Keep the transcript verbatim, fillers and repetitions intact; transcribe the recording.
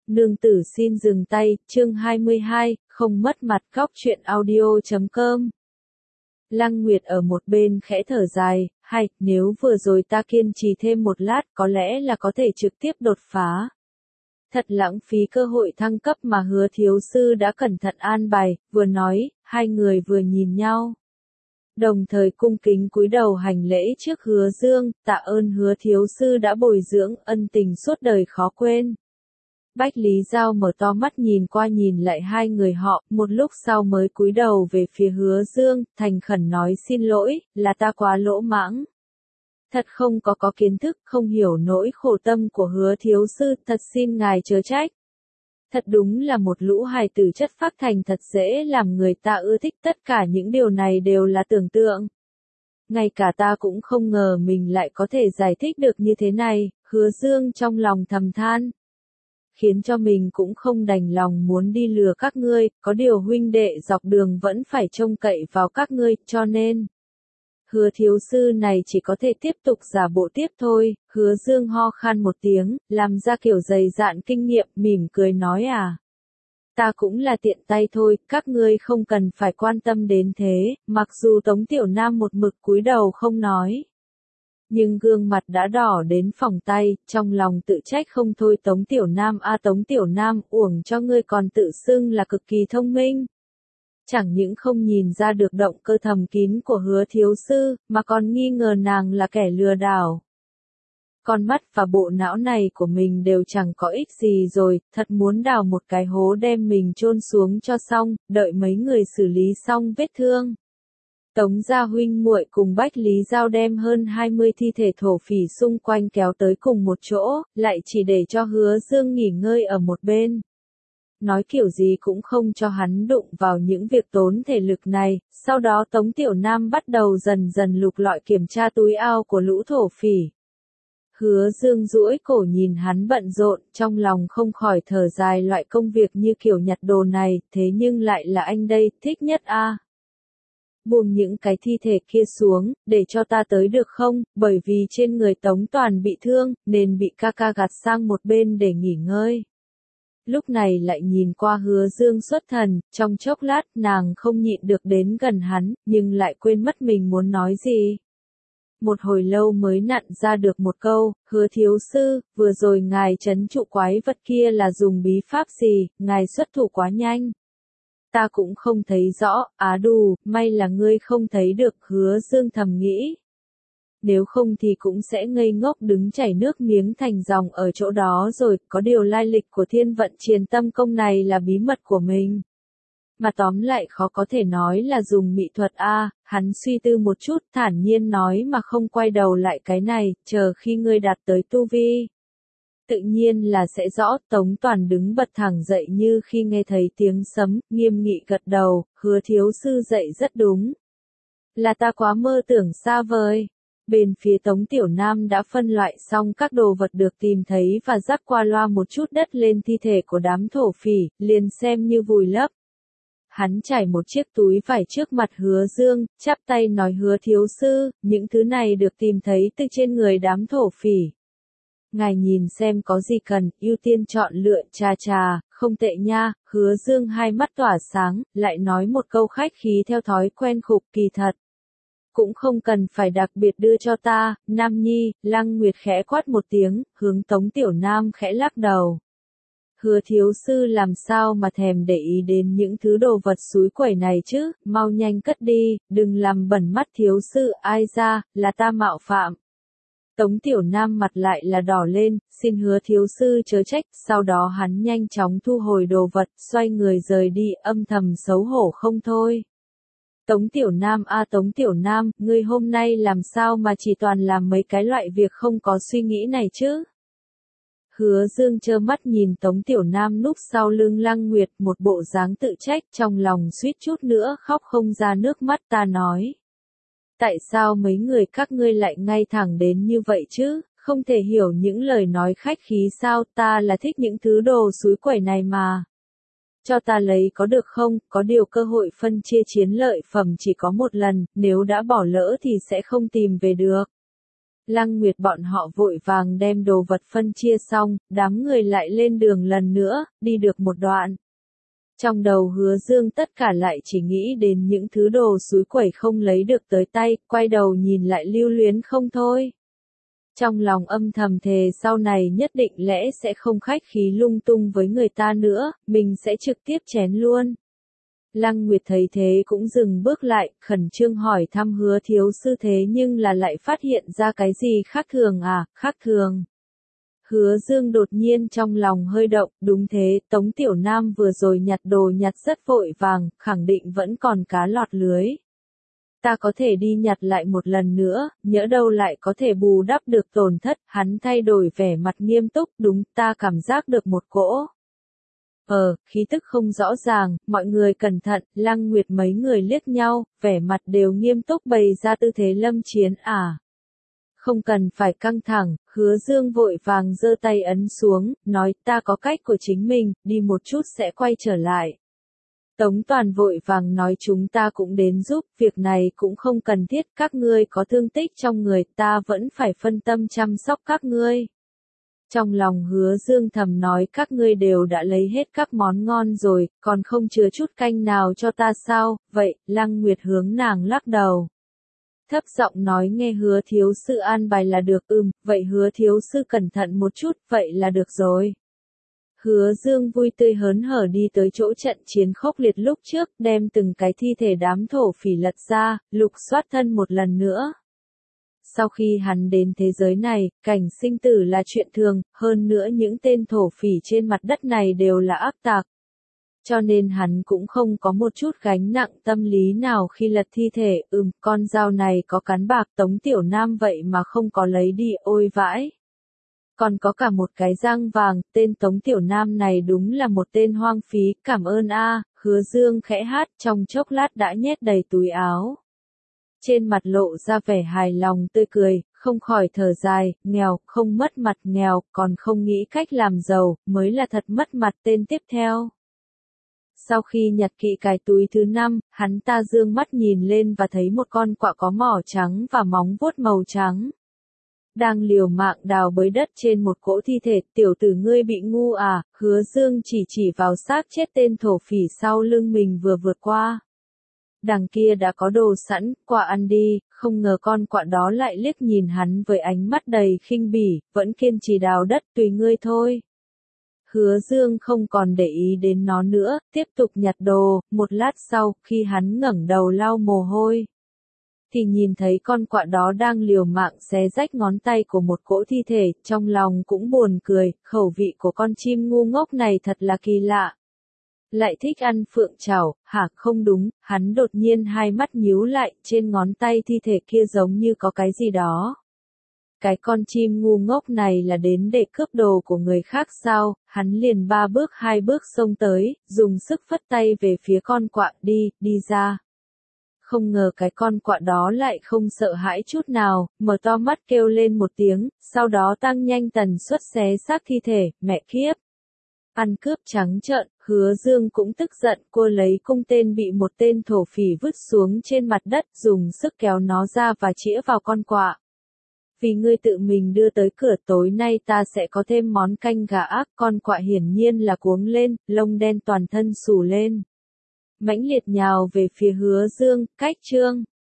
Nương tử xin dừng tay, chương hai mươi hai, không mất mặt. Góc truyện audio chấm com. Lăng Nguyệt ở một bên khẽ thở dài, hay, nếu vừa rồi ta kiên trì thêm một lát có lẽ là có thể trực tiếp đột phá. Thật lãng phí cơ hội thăng cấp mà Hứa thiếu sư đã cẩn thận an bài, vừa nói, hai người vừa nhìn nhau. Đồng thời cung kính cúi đầu hành lễ trước Hứa Dương, tạ ơn Hứa thiếu sư đã bồi dưỡng ân tình suốt đời khó quên. Bách Lý Giao mở to mắt nhìn qua nhìn lại hai người họ, một lúc sau mới cúi đầu về phía Hứa Dương, thành khẩn nói xin lỗi, là ta quá lỗ mãng. Thật không có có kiến thức, không hiểu nỗi khổ tâm của Hứa thiếu sư, thật xin ngài chớ trách. Thật đúng là một lũ hài tử chất phác thành thật dễ làm người ta ưa thích, tất cả những điều này đều là tưởng tượng. Ngay cả ta cũng không ngờ mình lại có thể giải thích được như thế này, Hứa Dương trong lòng thầm than. Khiến cho mình cũng không đành lòng muốn đi lừa các ngươi, có điều huynh đệ dọc đường vẫn phải trông cậy vào các ngươi, cho nên. Hứa thiếu sư này chỉ có thể tiếp tục giả bộ tiếp thôi, Hứa Dương ho khan một tiếng, làm ra kiểu dày dạn kinh nghiệm, mỉm cười nói à. Ta cũng là tiện tay thôi, các ngươi không cần phải quan tâm đến thế, mặc dù Tống Tiểu Nam một mực cúi đầu không nói. Nhưng gương mặt đã đỏ đến phỏng tay, trong lòng tự trách không thôi. Tống Tiểu Nam a à, Tống Tiểu Nam, uổng cho ngươi còn tự xưng là cực kỳ thông minh. Chẳng những không nhìn ra được động cơ thầm kín của Hứa thiếu sư, mà còn nghi ngờ nàng là kẻ lừa đảo. Con mắt và bộ não này của mình đều chẳng có ích gì rồi, thật muốn đào một cái hố đem mình chôn xuống cho xong, đợi mấy người xử lý xong vết thương. Tống gia huynh muội cùng Bách Lý Giao đem hơn hai mươi thi thể thổ phỉ xung quanh kéo tới cùng một chỗ, lại chỉ để cho Hứa Dương nghỉ ngơi ở một bên. Nói kiểu gì cũng không cho hắn đụng vào những việc tốn thể lực này, sau đó Tống Tiểu Nam bắt đầu dần dần lục lọi kiểm tra túi ao của lũ thổ phỉ. Hứa Dương duỗi cổ nhìn hắn bận rộn, trong lòng không khỏi thở dài, loại công việc như kiểu nhặt đồ này, thế nhưng lại là anh đây, thích nhất a. À. Buông những cái thi thể kia xuống, để cho ta tới được không, bởi vì trên người Tống Toàn bị thương, nên bị ca ca gạt sang một bên để nghỉ ngơi. Lúc này lại nhìn qua Hứa Dương xuất thần, trong chốc lát nàng không nhịn được đến gần hắn, nhưng lại quên mất mình muốn nói gì. Một hồi lâu mới nặn ra được một câu, Hứa thiếu sư, vừa rồi ngài trấn trụ quái vật kia là dùng bí pháp gì, ngài xuất thủ quá nhanh. Ta cũng không thấy rõ, á đù, may là ngươi không thấy được, Hứa Dương thầm nghĩ. Nếu không thì cũng sẽ ngây ngốc đứng chảy nước miếng thành dòng ở chỗ đó rồi, có điều lai lịch của thiên vận triền tâm công này là bí mật của mình. Mà tóm lại khó có thể nói là dùng mỹ thuật a, à, hắn suy tư một chút, thản nhiên nói mà không quay đầu lại cái này, chờ khi ngươi đạt tới tu vi. Tự nhiên là sẽ rõ. Tống Toàn đứng bật thẳng dậy như khi nghe thấy tiếng sấm, nghiêm nghị gật đầu, Hứa thiếu sư dậy rất đúng. Là ta quá mơ tưởng xa vời. Bên phía Tống Tiểu Nam đã phân loại xong các đồ vật được tìm thấy và rắc qua loa một chút đất lên thi thể của đám thổ phỉ, liền xem như vùi lấp. Hắn trải một chiếc túi vải trước mặt Hứa Dương, chắp tay nói Hứa thiếu sư, những thứ này được tìm thấy từ trên người đám thổ phỉ. Ngài nhìn xem có gì cần, ưu tiên chọn lựa, trà trà, không tệ nha. Hứa Dương hai mắt tỏa sáng, lại nói một câu khách khí theo thói quen khục, kỳ thật. Cũng không cần phải đặc biệt đưa cho ta, Nam Nhi. Lăng Nguyệt khẽ quát một tiếng, hướng Tống Tiểu Nam khẽ lắc đầu. Hứa thiếu sư làm sao mà thèm để ý đến những thứ đồ vật xúi quẩy này chứ, mau nhanh cất đi, đừng làm bẩn mắt thiếu sư, ai ra, là ta mạo phạm. Tống Tiểu Nam mặt lại là đỏ lên, xin Hứa thiếu sư chớ trách, sau đó hắn nhanh chóng thu hồi đồ vật, xoay người rời đi, âm thầm xấu hổ không thôi. Tống Tiểu Nam a à, Tống Tiểu Nam, ngươi hôm nay làm sao mà chỉ toàn làm mấy cái loại việc không có suy nghĩ này chứ? Hứa Dương trơ mắt nhìn Tống Tiểu Nam núp sau lưng Lăng Nguyệt, một bộ dáng tự trách, trong lòng suýt chút nữa khóc không ra nước mắt. Ta nói. Tại sao mấy người các ngươi lại ngay thẳng đến như vậy chứ, không thể hiểu những lời nói khách khí sao, ta là thích những thứ đồ xúi quẩy này mà. Cho ta lấy có được không, có điều cơ hội phân chia chiến lợi phẩm chỉ có một lần, nếu đã bỏ lỡ thì sẽ không tìm về được. Lăng Nguyệt bọn họ vội vàng đem đồ vật phân chia xong, đám người lại lên đường lần nữa, đi được một đoạn. Trong đầu Hứa Dương tất cả lại chỉ nghĩ đến những thứ đồ xúi quẩy không lấy được tới tay, quay đầu nhìn lại lưu luyến không thôi. Trong lòng âm thầm thề sau này nhất định lẽ sẽ không khách khí lung tung với người ta nữa, mình sẽ trực tiếp chén luôn. Lăng Nguyệt thấy thế cũng dừng bước lại, khẩn trương hỏi thăm Hứa thiếu sư thế nhưng là lại phát hiện ra cái gì khác thường à, khác thường. Hứa Dương đột nhiên trong lòng hơi động, đúng thế, Tống Tiểu Nam vừa rồi nhặt đồ nhặt rất vội vàng, khẳng định vẫn còn cá lọt lưới. Ta có thể đi nhặt lại một lần nữa, nhỡ đâu lại có thể bù đắp được tổn thất, hắn thay đổi vẻ mặt nghiêm túc, đúng, ta cảm giác được một cỗ. Ờ, khí tức không rõ ràng, mọi người cẩn thận, Lăng Nguyệt mấy người liếc nhau, vẻ mặt đều nghiêm túc bày ra tư thế lâm chiến à. Không cần phải căng thẳng, Hứa Dương vội vàng giơ tay ấn xuống, nói ta có cách của chính mình, đi một chút sẽ quay trở lại. Tống Toàn vội vàng nói chúng ta cũng đến giúp, việc này cũng không cần thiết, các ngươi có thương tích trong người, ta vẫn phải phân tâm chăm sóc các ngươi. Trong lòng Hứa Dương thầm nói các ngươi đều đã lấy hết các món ngon rồi, còn không chừa chút canh nào cho ta sao, vậy, Lăng Nguyệt hướng nàng lắc đầu. Thấp giọng nói nghe Hứa thiếu sư an bài là được, ừm, vậy Hứa thiếu sư cẩn thận một chút, vậy là được rồi. Hứa Dương vui tươi hớn hở đi tới chỗ trận chiến khốc liệt lúc trước, đem từng cái thi thể đám thổ phỉ lật ra, lục soát thân một lần nữa. Sau khi hắn đến thế giới này, cảnh sinh tử là chuyện thường, hơn nữa những tên thổ phỉ trên mặt đất này đều là ác tặc. Cho nên hắn cũng không có một chút gánh nặng tâm lý nào khi lật thi thể, ừm, con dao này có cán bạc Tống Tiểu Nam vậy mà không có lấy đi, ôi vãi. Còn có cả một cái răng vàng, tên Tống Tiểu Nam này đúng là một tên hoang phí, cảm ơn a. Hứa Dương khẽ hát trong chốc lát đã nhét đầy túi áo. Trên mặt lộ ra vẻ hài lòng tươi cười, không khỏi thở dài, nghèo, không mất mặt nghèo, còn không nghĩ cách làm giàu, mới là thật mất mặt tên tiếp theo. Sau khi nhặt kỹ cái túi thứ năm, hắn ta dương mắt nhìn lên và thấy một con quạ có mỏ trắng và móng vuốt màu trắng. Đang liều mạng đào bới đất trên một cỗ thi thể, tiểu tử ngươi bị ngu à, Hứa Dương chỉ chỉ vào xác chết tên thổ phỉ sau lưng mình vừa vượt qua. Đằng kia đã có đồ sẵn, quạ ăn đi, không ngờ con quạ đó lại liếc nhìn hắn với ánh mắt đầy khinh bỉ, vẫn kiên trì đào đất tùy ngươi thôi. Hứa Dương không còn để ý đến nó nữa, tiếp tục nhặt đồ, một lát sau, khi hắn ngẩng đầu lau mồ hôi, thì nhìn thấy con quạ đó đang liều mạng xé rách ngón tay của một cỗ thi thể, trong lòng cũng buồn cười, khẩu vị của con chim ngu ngốc này thật là kỳ lạ. Lại thích ăn phượng chảo, hả không đúng, hắn đột nhiên hai mắt nhíu lại, trên ngón tay thi thể kia giống như có cái gì đó. Cái con chim ngu ngốc này là đến để cướp đồ của người khác sao, hắn liền ba bước hai bước xông tới, dùng sức phất tay về phía con quạ, đi, đi ra. Không ngờ cái con quạ đó lại không sợ hãi chút nào, mở to mắt kêu lên một tiếng, sau đó tăng nhanh tần suất xé xác thi thể, mẹ kiếp. Ăn cướp trắng trợn, Hứa Dương cũng tức giận, cô lấy cung tên bị một tên thổ phỉ vứt xuống trên mặt đất, dùng sức kéo nó ra và chĩa vào con quạ. Vì ngươi tự mình đưa tới cửa, tối nay ta sẽ có thêm món canh gà ác, con quạ hiển nhiên là cuống lên, lông đen toàn thân xù lên. Mãnh liệt nhào về phía Hứa Dương, cách chương.